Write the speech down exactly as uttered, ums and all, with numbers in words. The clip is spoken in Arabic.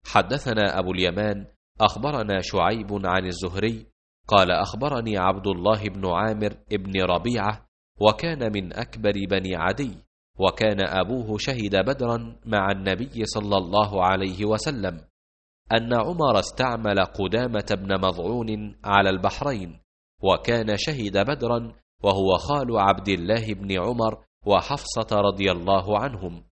حدثنا أبو اليمان أخبرنا شعيب عن الزهري قال أخبرني عبد الله بن عامر بن ربيعة وكان من أكبر بني عدي، وكان أبوه شهد بدرا مع النبي صلى الله عليه وسلم، أن عمر استعمل قدامة بن مضعون على البحرين، وكان شهد بدرا وهو خال عبد الله بن عمر وحفصة رضي الله عنهم،